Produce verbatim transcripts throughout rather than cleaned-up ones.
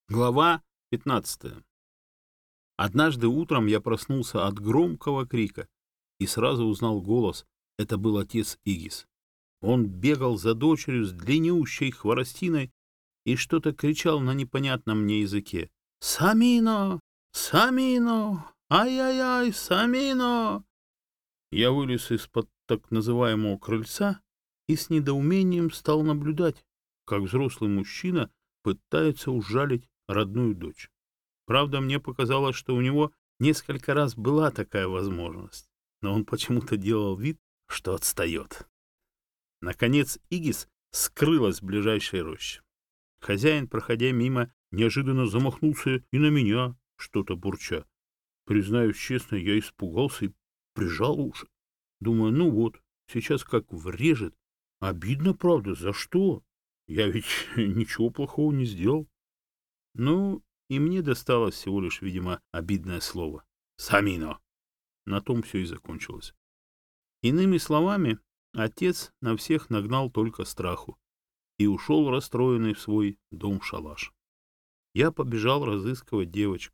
Глава пятнадцатая. Однажды утром я проснулся от громкого крика и сразу узнал голос. Это был отец Игис. Он бегал за дочерью с длиннющей хворостиной и что-то кричал на непонятном мне языке. «Самино! Самино! Ай-яй-яй! Самино!» Я вылез из-под так называемого крыльца и с недоумением стал наблюдать, как взрослый мужчина пытается ужалить родную дочь. Правда, мне показалось, что у него несколько раз была такая возможность, но он почему-то делал вид, что отстает. Наконец Игис скрылась в ближайшей роще. Хозяин, проходя мимо, неожиданно замахнулся и на меня, что-то бурча. Признаюсь честно, я испугался и прижал уши. Думаю, ну вот, сейчас как врежет. Обидно, правда, за что? Я ведь ничего плохого не сделал. Ну, и мне досталось всего лишь, видимо, обидное слово. «Самино!» На том все и закончилось. Иными словами, отец на всех нагнал только страху и ушел расстроенный в свой дом-шалаш. Я побежал разыскивать девочку.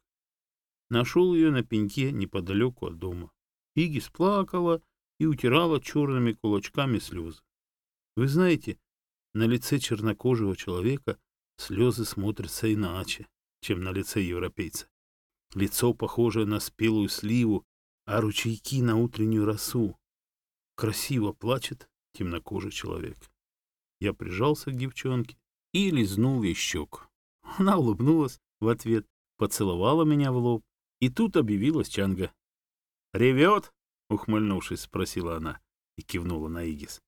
Нашел ее на пеньке неподалеку от дома. Игис плакала и утирала черными кулачками слезы. Вы знаете, на лице чернокожего человека слезы смотрятся иначе, чем на лице европейца. Лицо похоже на спелую сливу, а ручейки на утреннюю росу. Красиво плачет темнокожий человек. Я прижался к девчонке и лизнул ей щеку. Она улыбнулась в ответ, поцеловала меня в лоб, и тут объявилась Чанга. «Ревет?» — ухмыльнувшись, спросила она и кивнула на Игис.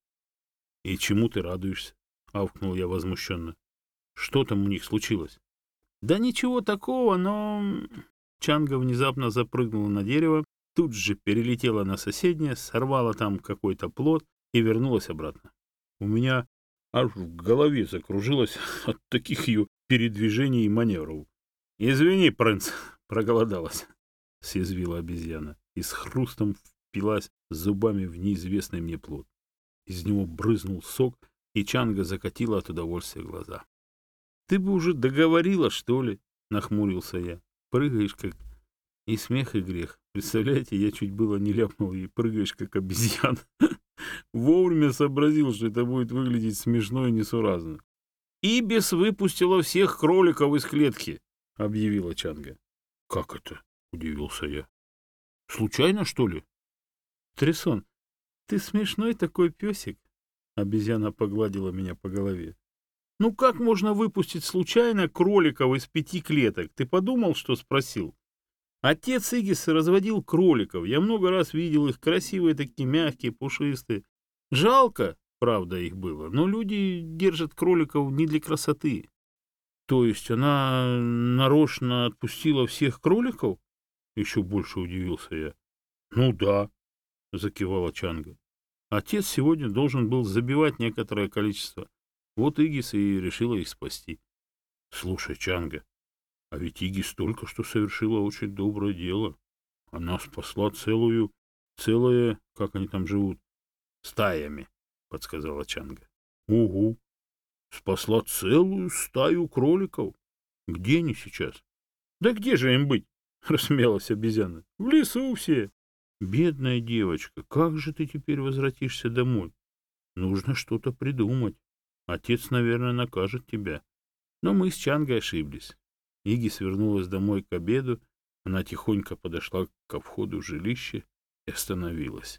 «И чему ты радуешься?» — авкнул я возмущенно. «Что там у них случилось?» «Да ничего такого, но...» Чанга внезапно запрыгнула на дерево, тут же перелетела на соседнее, сорвала там какой-то плод и вернулась обратно. У меня аж в голове закружилось от таких ее передвижений и маневров. «Извини, принц, проголодалась», — съязвила обезьяна и с хрустом впилась зубами в неизвестный мне плод. Из него брызнул сок, и Чанга закатила от удовольствия глаза. «Ты бы уже договорила, что ли?» — нахмурился я. «Прыгаешь как...» И смех, и грех. Представляете, я чуть было не ляпнул, и прыгаешь как обезьяна. Вовремя сообразил, что это будет выглядеть смешно и несуразно. «Ибис выпустила всех кроликов из клетки», — объявила Чанга. «Как это?» — удивился я. «Случайно, что ли?» «Трясон, ты смешной такой песик», — обезьяна погладила меня по голове. «Ну как можно выпустить случайно кроликов из пяти клеток? Ты подумал, что спросил? Отец Игис разводил кроликов. Я много раз видел их, красивые такие, мягкие, пушистые. Жалко, правда, их было, но люди держат кроликов не для красоты». «То есть она нарочно отпустила всех кроликов?» Еще больше удивился я. «Ну да», — закивала Чанга. «Отец сегодня должен был забивать некоторое количество. Вот Игис и решила их спасти». «Слушай, Чанга, а ведь Игис только что совершила очень доброе дело. Она спасла целую, целое, как они там живут, стаями», — подсказала Чанга. «Угу, спасла целую стаю кроликов. Где они сейчас?» «Да где же им быть?» — рассмеялась обезьяна. «В лесу все». «Бедная девочка, как же ты теперь возвратишься домой? Нужно что-то придумать. Отец, наверное, накажет тебя». Но мы с Чангой ошиблись. Игис вернулась домой к обеду. Она тихонько подошла ко входу в жилище и остановилась.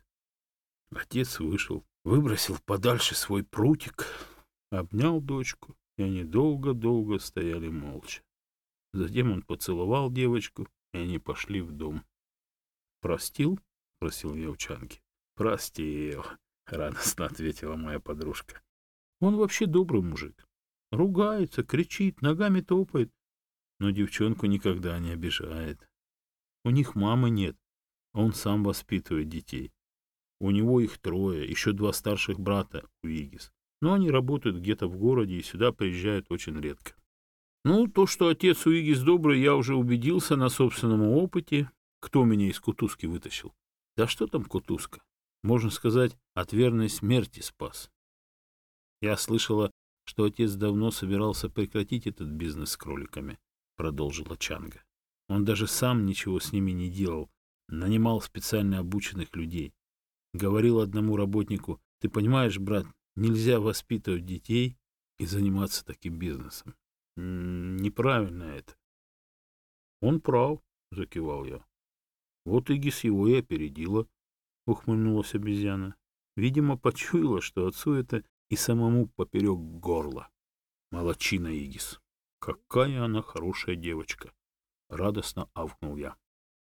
Отец вышел, выбросил подальше свой прутик, обнял дочку, и они долго-долго стояли молча. Затем он поцеловал девочку, и они пошли в дом. «Простил?» — спросил я у Чанги. «Простил», — радостно ответила моя подружка. «Он вообще добрый мужик. Ругается, кричит, ногами топает, но девчонку никогда не обижает. У них мамы нет, а он сам воспитывает детей. У него их трое, еще два старших брата у Игис, но они работают где-то в городе и сюда приезжают очень редко. Ну, то, что отец у Игис добрый, я уже убедился на собственном опыте. Кто меня из кутузки вытащил? Да что там кутузка? Можно сказать, от верной смерти спас. Я слышала, что отец давно собирался прекратить этот бизнес с кроликами, продолжила Чанга. Он даже сам ничего с ними не делал, нанимал специально обученных людей. Говорил одному работнику: ты понимаешь, брат, нельзя воспитывать детей и заниматься таким бизнесом. М-м, неправильно это. Он прав, закивал я. Вот Игис его и опередила, ухмыльнулась обезьяна. Видимо, почуяла, что отцу это и самому поперек горла. Молодчина, Игис. Какая она хорошая девочка. Радостно авкнул я.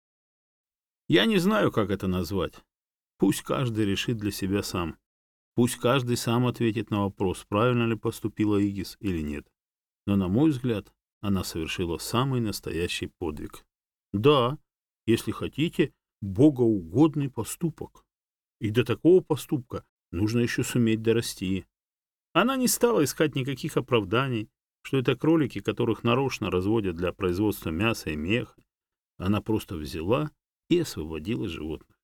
Я не знаю, как это назвать. Пусть каждый решит для себя сам. Пусть каждый сам ответит на вопрос, правильно ли поступила Игис или нет. Но, на мой взгляд, она совершила самый настоящий подвиг. Да, если хотите, богоугодный поступок. И до такого поступка нужно еще суметь дорасти. Она не стала искать никаких оправданий, что это кролики, которых нарочно разводят для производства мяса и меха. Она просто взяла и освободила животных,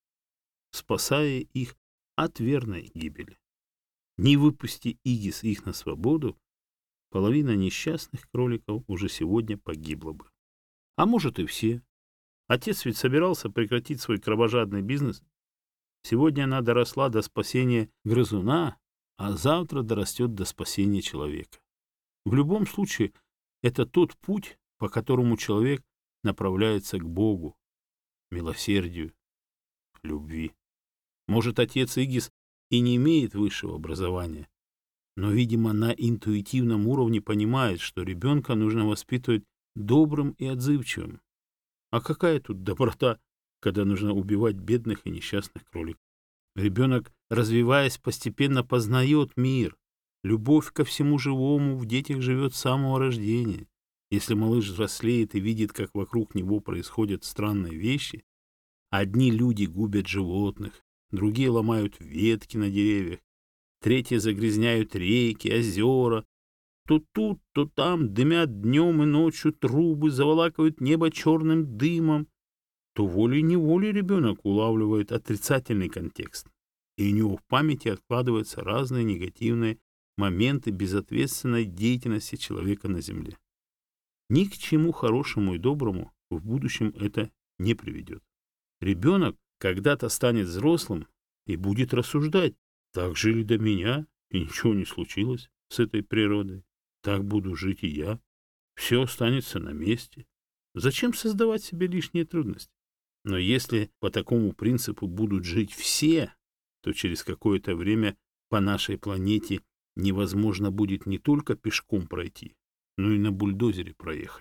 спасая их от верной гибели. Не выпусти Игис их на свободу, половина несчастных кроликов уже сегодня погибла бы. А может и все. Отец ведь собирался прекратить свой кровожадный бизнес. Сегодня она доросла до спасения грызуна, а завтра дорастет до спасения человека. В любом случае, это тот путь, по которому человек направляется к Богу, милосердию, любви. Может, отец Игис и не имеет высшего образования, но, видимо, на интуитивном уровне понимает, что ребенка нужно воспитывать добрым и отзывчивым. А какая тут доброта, когда нужно убивать бедных и несчастных кроликов? Ребенок, развиваясь, постепенно познает мир. Любовь ко всему живому в детях живет с самого рождения. Если малыш взрослеет и видит, как вокруг него происходят странные вещи, одни люди губят животных, другие ломают ветки на деревьях, третьи загрязняют реки, озера, то тут, то там дымят днем и ночью трубы, заволакивают небо черным дымом, то волей-неволей ребенок улавливает отрицательный контекст, и у него в памяти откладываются разные негативные моменты безответственной деятельности человека на земле. Ни к чему хорошему и доброму в будущем это не приведет. Ребенок когда-то станет взрослым и будет рассуждать: так жили до меня, и ничего не случилось с этой природой. Так буду жить и я. Все останется на месте. Зачем создавать себе лишние трудности? Но если по такому принципу будут жить все, то через какое-то время по нашей планете невозможно будет не только пешком пройти, но и на бульдозере проехать.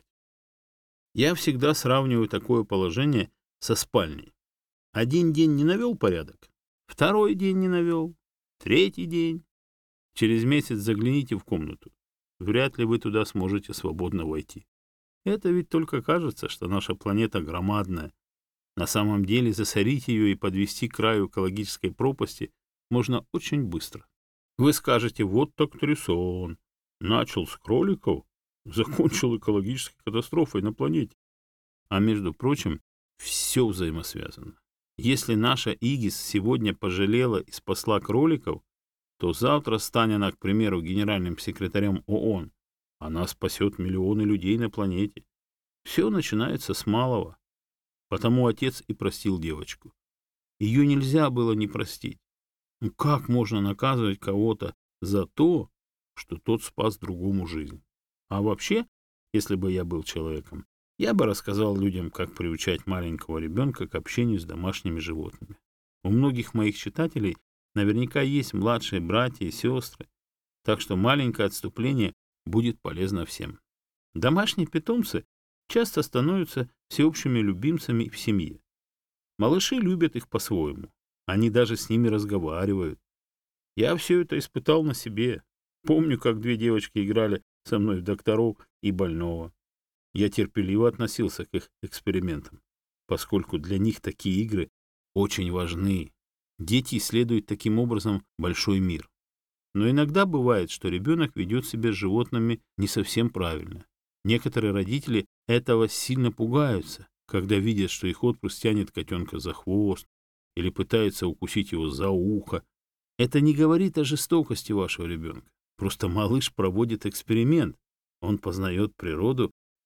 Я всегда сравниваю такое положение со спальней. Один день не навел порядок, второй день не навел, третий день. Через месяц загляните в комнату. Вряд ли вы туда сможете свободно войти. Это ведь только кажется, что наша планета громадная. На самом деле засорить ее и подвести к краю экологической пропасти можно очень быстро. Вы скажете: вот так трясон. Начал с кроликов, закончил экологической катастрофой на планете. А между прочим, все взаимосвязано. Если наша Игис сегодня пожалела и спасла кроликов, то завтра, станет она, к примеру, генеральным секретарем ООН, она спасет миллионы людей на планете. Все начинается с малого. Потому отец и простил девочку. Ее нельзя было не простить. Ну как можно наказывать кого-то за то, что тот спас другому жизнь? А вообще, если бы я был человеком, я бы рассказал людям, как приучать маленького ребенка к общению с домашними животными. У многих моих читателей наверняка есть младшие братья и сестры, так что маленькое отступление будет полезно всем. Домашние питомцы часто становятся всеобщими любимцами в семье. Малыши любят их по-своему. Они даже с ними разговаривают. Я все это испытал на себе. Помню, как две девочки играли со мной в докторов и больного. Я терпеливо относился к их экспериментам, поскольку для них такие игры очень важны. Дети исследуют таким образом большой мир. Но иногда бывает, что ребенок ведет себя с животными не совсем правильно. Некоторые родители этого сильно пугаются, когда видят, что их отпрыск тянет котенка за хвост или пытается укусить его за ухо. Это не говорит о жестокости вашего ребенка. Просто малыш проводит эксперимент. Он познает природу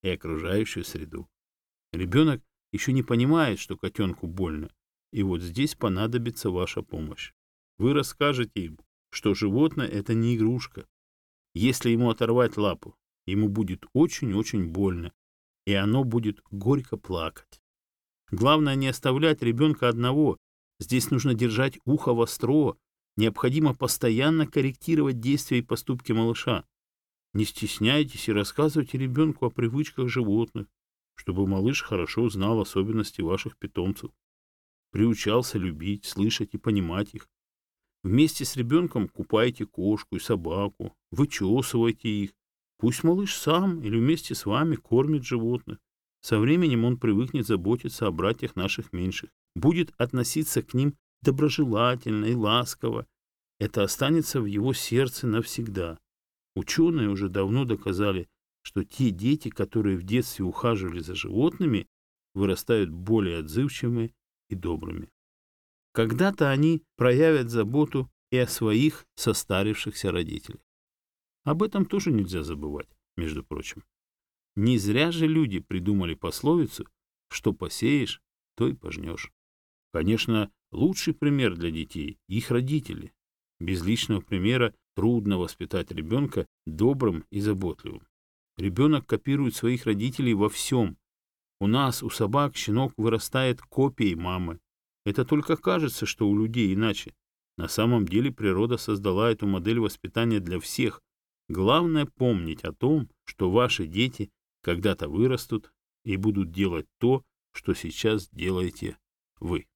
и окружающую среду. Ребенок еще не понимает, что котенку больно, и вот здесь понадобится ваша помощь. Вы расскажете ему, что животное — это не игрушка. Если ему оторвать лапу, ему будет очень-очень больно, и оно будет горько плакать. Главное не оставлять ребенка одного. Здесь нужно держать ухо востро. Необходимо постоянно корректировать действия и поступки малыша. Не стесняйтесь и рассказывайте ребенку о привычках животных, чтобы малыш хорошо знал особенности ваших питомцев, приучался любить, слышать и понимать их. Вместе с ребенком купайте кошку и собаку, вычесывайте их. Пусть малыш сам или вместе с вами кормит животных. Со временем он привыкнет заботиться о братьях наших меньших, будет относиться к ним доброжелательно и ласково. Это останется в его сердце навсегда. Ученые уже давно доказали, что те дети, которые в детстве ухаживали за животными, вырастают более отзывчивыми и добрыми. Когда-то они проявят заботу и о своих состарившихся родителях. Об этом тоже нельзя забывать, между прочим. Не зря же люди придумали пословицу «что посеешь, то и пожнешь». Конечно, лучший пример для детей — их родители. Без личного примера трудно воспитать ребенка добрым и заботливым. Ребенок копирует своих родителей во всем. У нас, у собак, щенок вырастает копией мамы. Это только кажется, что у людей иначе. На самом деле природа создала эту модель воспитания для всех. Главное помнить о том, что ваши дети когда-то вырастут и будут делать то, что сейчас делаете вы.